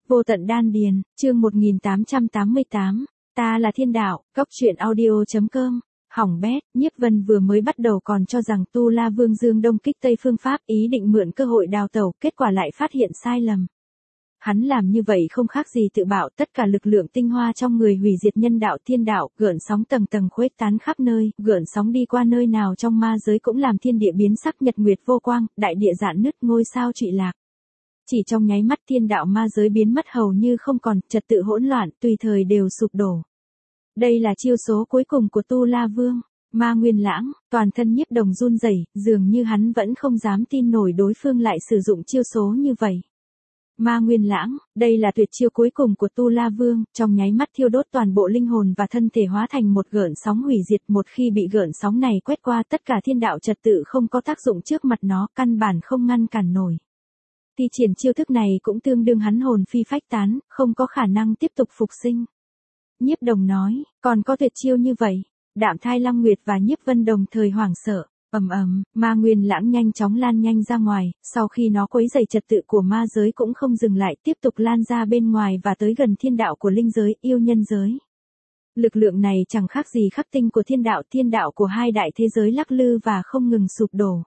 Vô tận đan điền, chương 1888, ta là thiên đạo, góc truyện audio.com. Hỏng bét, Nhiếp Vân vừa mới bắt đầu còn cho rằng Tu La Vương Dương Đông kích Tây phương pháp ý định mượn cơ hội đào tẩu, kết quả lại phát hiện sai lầm. Hắn làm như vậy không khác gì tự bạo, tất cả lực lượng tinh hoa trong người hủy diệt nhân đạo thiên đạo, gợn sóng tầng tầng khuếch tán khắp nơi, gợn sóng đi qua nơi nào trong ma giới cũng làm thiên địa biến sắc, nhật nguyệt vô quang, đại địa rạn nứt, ngôi sao trụy lạc. Chỉ trong nháy mắt thiên đạo ma giới biến mất hầu như không còn, trật tự hỗn loạn, tùy thời đều sụp đổ. Đây là chiêu số cuối cùng của Tu La Vương. Ma Nguyên Lãng, toàn thân Nhiếp Đồng run rẩy, dường như hắn vẫn không dám tin nổi đối phương lại sử dụng chiêu số như vậy. Ma Nguyên Lãng, đây là tuyệt chiêu cuối cùng của Tu La Vương, trong nháy mắt thiêu đốt toàn bộ linh hồn và thân thể hóa thành một gợn sóng hủy diệt, một khi bị gợn sóng này quét qua tất cả thiên đạo trật tự không có tác dụng trước mặt nó, căn bản không ngăn cản nổi. Thi triển chiêu thức này cũng tương đương hắn hồn phi phách tán, không có khả năng tiếp tục phục sinh. Nhiếp Đồng nói, còn có tuyệt chiêu như vậy. Đạm Thai Long Nguyệt và Nhiếp Vân đồng thời hoảng sợ. Ma Nguyên Lãng nhanh chóng lan nhanh ra ngoài, sau khi nó quấy rầy trật tự của ma giới cũng không dừng lại, tiếp tục lan ra bên ngoài và tới gần thiên đạo của linh giới, yêu nhân giới. Lực lượng này chẳng khác gì khắc tinh của thiên đạo của hai đại thế giới lắc lư và không ngừng sụp đổ.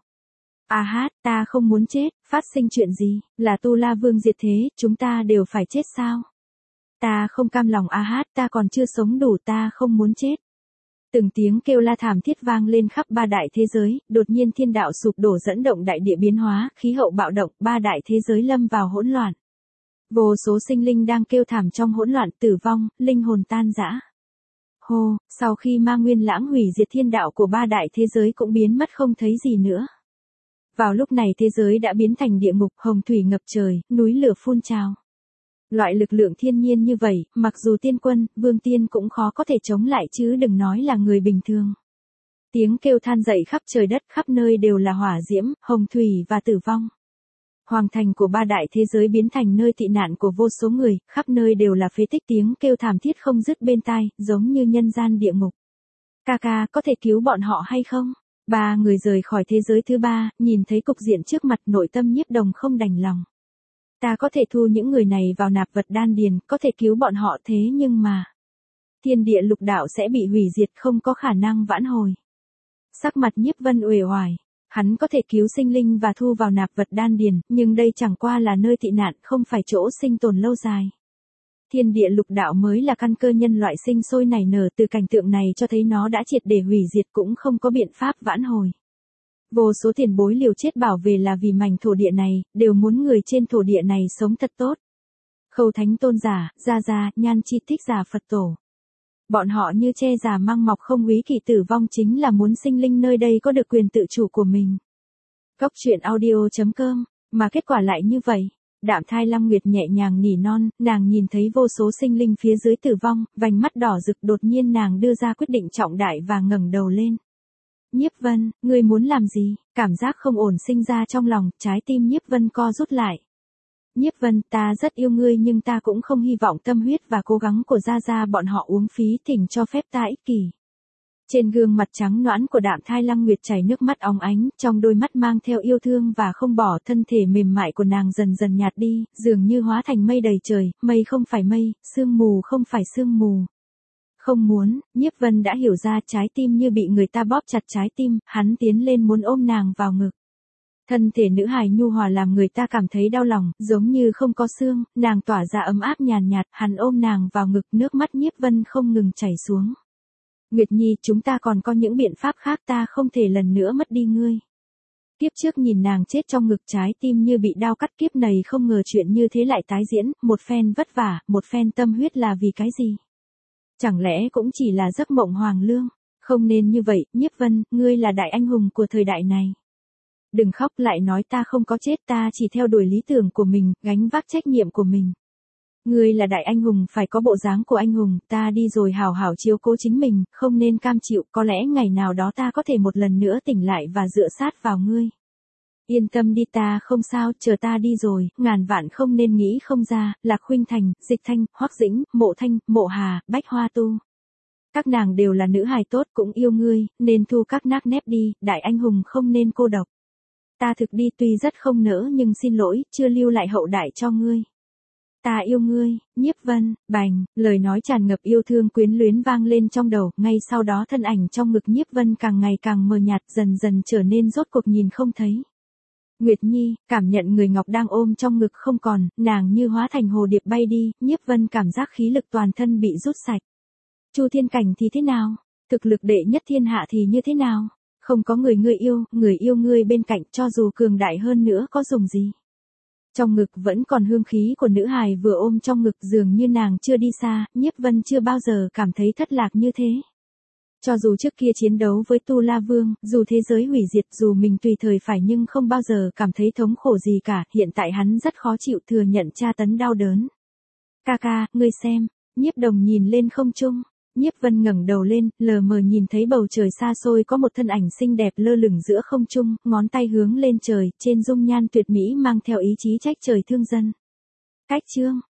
Ta không muốn chết, phát sinh chuyện gì, là Tu La Vương diệt thế, chúng ta đều phải chết sao? Ta không cam lòng ta còn chưa sống đủ, ta không muốn chết. Từng tiếng kêu la thảm thiết vang lên khắp ba đại thế giới, đột nhiên thiên đạo sụp đổ dẫn động đại địa biến hóa, khí hậu bạo động, ba đại thế giới lâm vào hỗn loạn. Vô số sinh linh đang kêu thảm trong hỗn loạn, tử vong, linh hồn tan rã. Sau khi Ma Nguyên Lãng hủy diệt thiên đạo của ba đại thế giới cũng biến mất không thấy gì nữa. Vào lúc này thế giới đã biến thành địa ngục, hồng thủy ngập trời, núi lửa phun trào. Loại lực lượng thiên nhiên như vậy, mặc dù tiên quân, vương tiên cũng khó có thể chống lại chứ đừng nói là người bình thường. Tiếng kêu than dậy khắp trời đất, khắp nơi đều là hỏa diễm, hồng thủy và tử vong. Hoàng thành của ba đại thế giới biến thành nơi tị nạn của vô số người, khắp nơi đều là phế tích, tiếng kêu thảm thiết không dứt bên tai, giống như nhân gian địa ngục. Ca, có thể cứu bọn họ hay không? Ba người rời khỏi thế giới thứ ba, nhìn thấy cục diện trước mặt, nội tâm Nhiếp Đồng không đành lòng. Ta có thể thu những người này vào nạp vật đan điền, có thể cứu bọn họ, thế nhưng mà thiên địa lục đạo sẽ bị hủy diệt, không có khả năng vãn hồi. Sắc mặt Nhiếp Vân uể oải, hắn có thể cứu sinh linh và thu vào nạp vật đan điền, nhưng đây chẳng qua là nơi tị nạn, không phải chỗ sinh tồn lâu dài. Thiên địa lục đạo mới là căn cơ nhân loại sinh sôi nảy nở, từ cảnh tượng này cho thấy nó đã triệt để hủy diệt, cũng không có biện pháp vãn hồi. Vô số tiền bối liều chết bảo vệ là vì mảnh thổ địa này, đều muốn người trên thổ địa này sống thật tốt. Khâu Thánh Tôn giả, Gia, Nhan Chi Thích giả Phật Tổ. Bọn họ như tre già mang mọc, không úy kỳ tử vong, chính là muốn sinh linh nơi đây có được quyền tự chủ của mình. Góc truyện audio.com, mà kết quả lại như vậy. Đạm Thai Long Nguyệt nhẹ nhàng nỉ non, nàng nhìn thấy vô số sinh linh phía dưới tử vong, vành mắt đỏ rực, đột nhiên nàng đưa ra quyết định trọng đại và ngẩng đầu lên. Nhiếp Vân, ngươi muốn làm gì? Cảm giác không ổn sinh ra trong lòng, trái tim Nhiếp Vân co rút lại. Nhiếp Vân, ta rất yêu ngươi nhưng ta cũng không hy vọng tâm huyết và cố gắng của Gia bọn họ uống phí, thỉnh cho phép ta ích kỷ. Trên gương mặt trắng nõn của Đạm Thai Long Nguyệt chảy nước mắt óng ánh, trong đôi mắt mang theo yêu thương và không bỏ, thân thể mềm mại của nàng dần dần nhạt đi, dường như hóa thành mây đầy trời, mây không phải mây, sương mù không phải sương mù. Không muốn, Nhiếp Vân đã hiểu ra, trái tim như bị người ta bóp chặt trái tim, hắn tiến lên muốn ôm nàng vào ngực. Thân thể nữ hài nhu hòa làm người ta cảm thấy đau lòng, giống như không có xương, nàng tỏa ra ấm áp nhàn nhạt, hắn ôm nàng vào ngực, nước mắt Nhiếp Vân không ngừng chảy xuống. Nguyệt Nhi, chúng ta còn có những biện pháp khác, ta không thể lần nữa mất đi ngươi. Kiếp trước nhìn nàng chết trong ngực, trái tim như bị đao cắt, kiếp này không ngờ chuyện như thế lại tái diễn, một phen vất vả, một phen tâm huyết là vì cái gì? Chẳng lẽ cũng chỉ là giấc mộng hoàng lương? Không nên như vậy, Nhiếp Vân, ngươi là đại anh hùng của thời đại này. Đừng khóc lại nói ta không có chết, ta chỉ theo đuổi lý tưởng của mình, gánh vác trách nhiệm của mình. Ngươi là đại anh hùng, phải có bộ dáng của anh hùng, ta đi rồi hảo hảo chiếu cố chính mình, không nên cam chịu, có lẽ ngày nào đó ta có thể một lần nữa tỉnh lại và dựa sát vào ngươi. Yên tâm đi, ta không sao, chờ ta đi rồi, ngàn vạn không nên nghĩ không ra, Lạc Khuynh Thành, Dịch Thanh, Hoắc Dĩnh, Mộ Thanh, Mộ Hà, Bách Hoa Tu. Các nàng đều là nữ hài tốt, cũng yêu ngươi, nên thu các nác nép đi, đại anh hùng không nên cô độc. Ta thực đi tuy rất không nỡ nhưng xin lỗi, chưa lưu lại hậu đại cho ngươi. Ta yêu ngươi, Nhiếp Vân, bành, lời nói tràn ngập yêu thương quyến luyến vang lên trong đầu, ngay sau đó thân ảnh trong ngực Nhiếp Vân càng ngày càng mờ nhạt, dần dần trở nên rốt cuộc nhìn không thấy. Nguyệt Nhi, cảm nhận người ngọc đang ôm trong ngực không còn, nàng như hóa thành hồ điệp bay đi, Nhiếp Vân cảm giác khí lực toàn thân bị rút sạch. Chu Thiên Cảnh thì thế nào? Thực lực đệ nhất thiên hạ thì như thế nào? Không có người yêu ngươi bên cạnh cho dù cường đại hơn nữa có dùng gì? Trong ngực vẫn còn hương khí của nữ hài vừa ôm trong ngực dường như nàng chưa đi xa, Nhiếp Vân chưa bao giờ cảm thấy thất lạc như thế. Cho dù trước kia chiến đấu với Tu La Vương, dù thế giới hủy diệt, dù mình tùy thời phải nhưng không bao giờ cảm thấy thống khổ gì cả, hiện tại hắn rất khó chịu thừa nhận tra tấn đau đớn. Ca ca, ngươi xem, Nhiếp Đồng nhìn lên không trung. Nhiếp Vân ngẩng đầu lên, lờ mờ nhìn thấy bầu trời xa xôi có một thân ảnh xinh đẹp lơ lửng giữa không trung, ngón tay hướng lên trời, trên dung nhan tuyệt mỹ mang theo ý chí trách trời thương dân. Cách chương